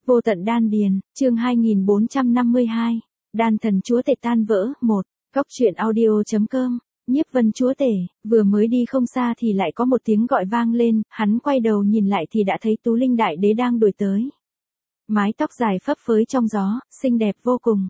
Vô tận đan điền, chương 2452, đan thần chúa tể tan vỡ, 1, góc truyện audio.com, Nhiếp Vân chúa tể, vừa mới đi không xa thì lại có một tiếng gọi vang lên, hắn quay đầu nhìn lại thì đã thấy Tú Linh đại đế đang đuổi tới. Mái tóc dài phấp phới trong gió, xinh đẹp vô cùng.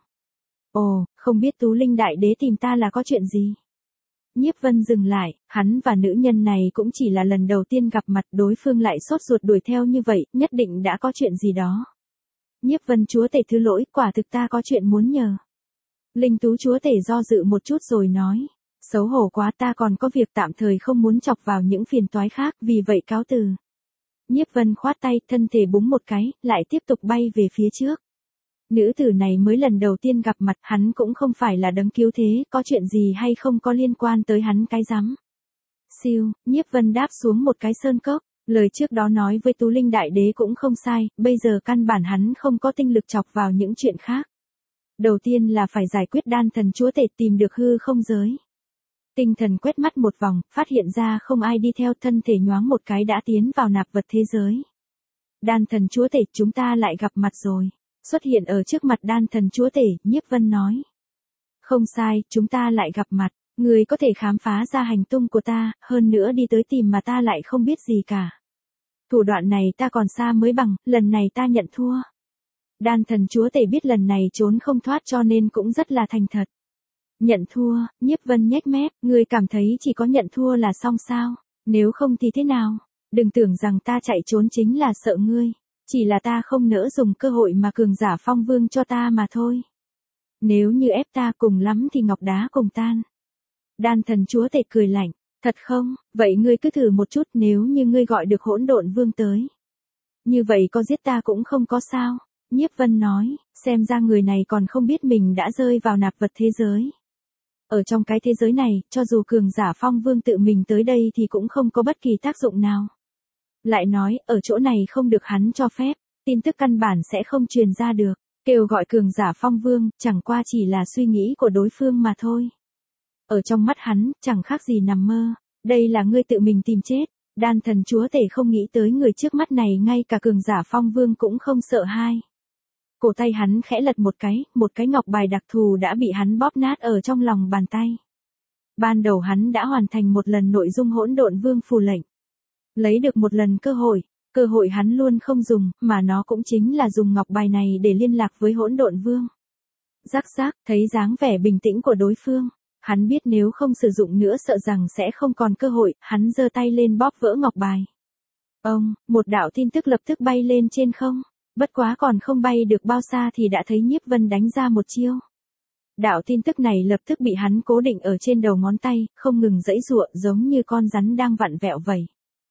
Ồ, không biết Tú Linh đại đế tìm ta là có chuyện gì? Nhiếp Vân dừng lại, hắn và nữ nhân này cũng chỉ là lần đầu tiên gặp mặt, đối phương lại sốt ruột đuổi theo như vậy, nhất định đã có chuyện gì đó. Nhiếp Vân chúa tể thứ lỗi, quả thực ta có chuyện muốn nhờ. Linh Tú chúa tể do dự một chút rồi nói, xấu hổ quá, ta còn có việc tạm thời không muốn chọc vào những phiền toái khác, vì vậy cáo từ. Nhiếp Vân khoát tay, thân thể búng một cái, lại tiếp tục bay về phía trước. Nữ tử này mới lần đầu tiên gặp mặt, hắn cũng không phải là đấng cứu thế, có chuyện gì hay không có liên quan tới hắn cái rắm. Siêu, Nhiếp Vân đáp xuống một cái sơn cốc, lời trước đó nói với Tú Linh đại đế cũng không sai, bây giờ căn bản hắn không có tinh lực chọc vào những chuyện khác. Đầu tiên là phải giải quyết đan thần chúa tể, tìm được hư không giới. Tinh thần quét mắt một vòng, phát hiện ra không ai đi theo, thân thể nhoáng một cái đã tiến vào nạp vật thế giới. Đan thần chúa tể, chúng ta lại gặp mặt rồi. Xuất hiện ở trước mặt đan thần chúa tể, Nhiếp Vân nói. Không sai, chúng ta lại gặp mặt, người có thể khám phá ra hành tung của ta, hơn nữa đi tới tìm mà ta lại không biết gì cả. Thủ đoạn này ta còn xa mới bằng, lần này ta nhận thua. Đan thần chúa tể biết lần này trốn không thoát cho nên cũng rất là thành thật. Nhận thua, Nhiếp Vân nhếch mép, ngươi cảm thấy chỉ có nhận thua là xong sao, nếu không thì thế nào, đừng tưởng rằng ta chạy trốn chính là sợ ngươi. Chỉ là ta không nỡ dùng cơ hội mà cường giả phong vương cho ta mà thôi. Nếu như ép ta cùng lắm thì ngọc đá cùng tan. Đan thần chúa tể cười lạnh, thật không, vậy ngươi cứ thử một chút, nếu như ngươi gọi được hỗn độn vương tới. Như vậy có giết ta cũng không có sao, Nhiếp Vân nói, xem ra người này còn không biết mình đã rơi vào nạp vật thế giới. Ở trong cái thế giới này, cho dù cường giả phong vương tự mình tới đây thì cũng không có bất kỳ tác dụng nào. Lại nói, ở chỗ này không được hắn cho phép, tin tức căn bản sẽ không truyền ra được, kêu gọi cường giả phong vương, chẳng qua chỉ là suy nghĩ của đối phương mà thôi. Ở trong mắt hắn, chẳng khác gì nằm mơ, đây là ngươi tự mình tìm chết, đan thần chúa tể không nghĩ tới người trước mắt này ngay cả cường giả phong vương cũng không sợ hai. Cổ tay hắn khẽ lật một cái ngọc bài đặc thù đã bị hắn bóp nát ở trong lòng bàn tay. Ban đầu hắn đã hoàn thành một lần nội dung hỗn độn vương phù lệnh. Lấy được một lần cơ hội hắn luôn không dùng, mà nó cũng chính là dùng ngọc bài này để liên lạc với hỗn độn vương. Rắc rắc, thấy dáng vẻ bình tĩnh của đối phương, hắn biết nếu không sử dụng nữa sợ rằng sẽ không còn cơ hội, hắn giơ tay lên bóp vỡ ngọc bài. Một đạo tin tức lập tức bay lên trên không, bất quá còn không bay được bao xa thì đã thấy Nhiếp Vân đánh ra một chiêu. Đạo tin tức này lập tức bị hắn cố định ở trên đầu ngón tay, không ngừng giãy giụa giống như con rắn đang vặn vẹo vậy.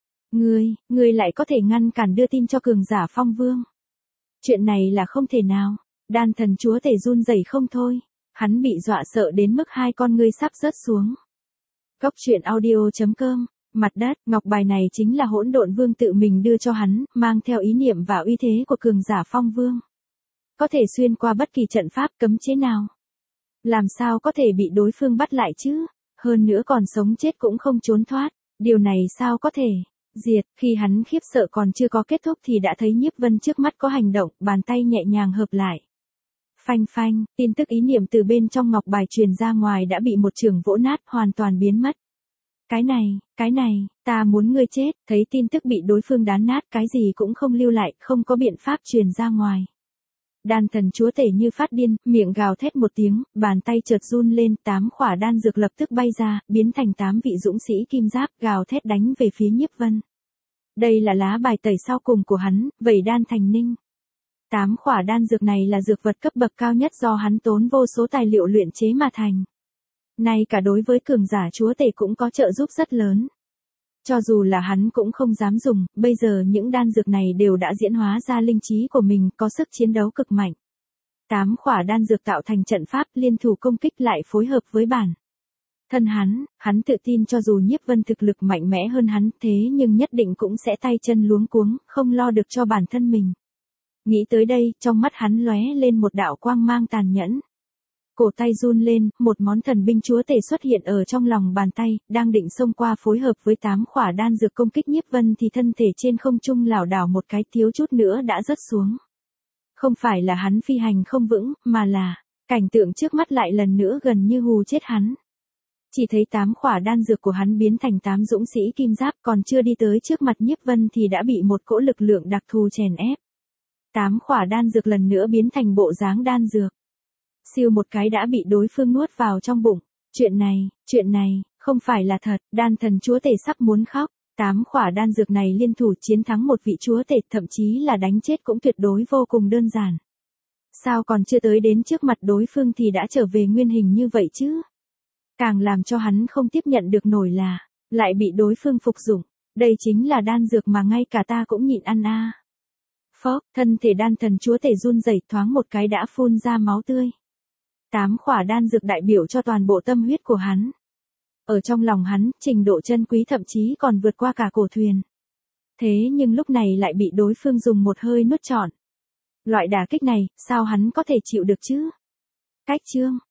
Ngươi lại có thể ngăn cản đưa tin cho cường giả phong vương. Chuyện này là không thể nào, đan thần chúa tể run rẩy không thôi, hắn bị dọa sợ đến mức hai con ngươi sắp rớt xuống. Góc truyện audio.com, mặt đất, ngọc bài này chính là hỗn độn vương tự mình đưa cho hắn, mang theo ý niệm và uy thế của cường giả phong vương. Có thể xuyên qua bất kỳ trận pháp cấm chế nào. Làm sao có thể bị đối phương bắt lại chứ, hơn nữa còn sống chết cũng không trốn thoát, điều này sao có thể. Diệt, khi hắn khiếp sợ còn chưa có kết thúc thì đã thấy Nhiếp Vân trước mắt có hành động, bàn tay nhẹ nhàng hợp lại. Phanh phanh, tin tức ý niệm từ bên trong ngọc bài truyền ra ngoài đã bị một chưởng vỗ nát, hoàn toàn biến mất. Cái này, ta muốn ngươi chết, thấy tin tức bị đối phương đá nát, cái gì cũng không lưu lại, không có biện pháp truyền ra ngoài. Đan thần chúa tể như phát điên, miệng gào thét một tiếng, bàn tay chợt run lên, 8 khỏa đan dược lập tức bay ra, biến thành 8 vị dũng sĩ kim giáp, gào thét đánh về phía Nhiếp Vân. Đây là lá bài tẩy sau cùng của hắn, vẩy đan thành ninh. 8 khỏa đan dược này là dược vật cấp bậc cao nhất do hắn tốn vô số tài liệu luyện chế mà thành. Nay cả đối với cường giả chúa tể cũng có trợ giúp rất lớn. Cho dù là hắn cũng không dám dùng, bây giờ những đan dược này đều đã diễn hóa ra linh trí của mình, có sức chiến đấu cực mạnh. 8 khỏa đan dược tạo thành trận pháp, liên thủ công kích lại phối hợp với bản thân hắn tự tin cho dù Nhiếp Vân thực lực mạnh mẽ hơn hắn, thế nhưng nhất định cũng sẽ tay chân luống cuống, không lo được cho bản thân mình. Nghĩ tới đây, trong mắt hắn lóe lên một đạo quang mang tàn nhẫn. Cổ tay run lên, một món thần binh chúa tể xuất hiện ở trong lòng bàn tay, đang định xông qua phối hợp với 8 khỏa đan dược công kích Nhiếp Vân thì thân thể trên không trung lảo đảo một cái, thiếu chút nữa đã rớt xuống. Không phải là hắn phi hành không vững, mà là, cảnh tượng trước mắt lại lần nữa gần như hù chết hắn. Chỉ thấy 8 khỏa đan dược của hắn biến thành 8 dũng sĩ kim giáp, còn chưa đi tới trước mặt Nhiếp Vân thì đã bị một cỗ lực lượng đặc thù chèn ép. 8 khỏa đan dược lần nữa biến thành bộ dáng đan dược. Siêu một cái đã bị đối phương nuốt vào trong bụng. Chuyện này, không phải là thật, đan thần chúa tể sắp muốn khóc. 8 khỏa đan dược này liên thủ chiến thắng một vị chúa tể, thậm chí là đánh chết cũng tuyệt đối vô cùng đơn giản. Sao còn chưa tới đến trước mặt đối phương thì đã trở về nguyên hình như vậy chứ? Càng làm cho hắn không tiếp nhận được nổi là, lại bị đối phương phục dụng. Đây chính là đan dược mà ngay cả ta cũng nhịn ăn a. Phốc, thân thể đan thần chúa tể run rẩy, thoáng một cái đã phun ra máu tươi. 8 khỏa đan dược đại biểu cho toàn bộ tâm huyết của hắn. Ở trong lòng hắn, trình độ chân quý thậm chí còn vượt qua cả cổ thuyền. Thế nhưng lúc này lại bị đối phương dùng một hơi nuốt trọn. Loại đả kích này, sao hắn có thể chịu được chứ? Cách chương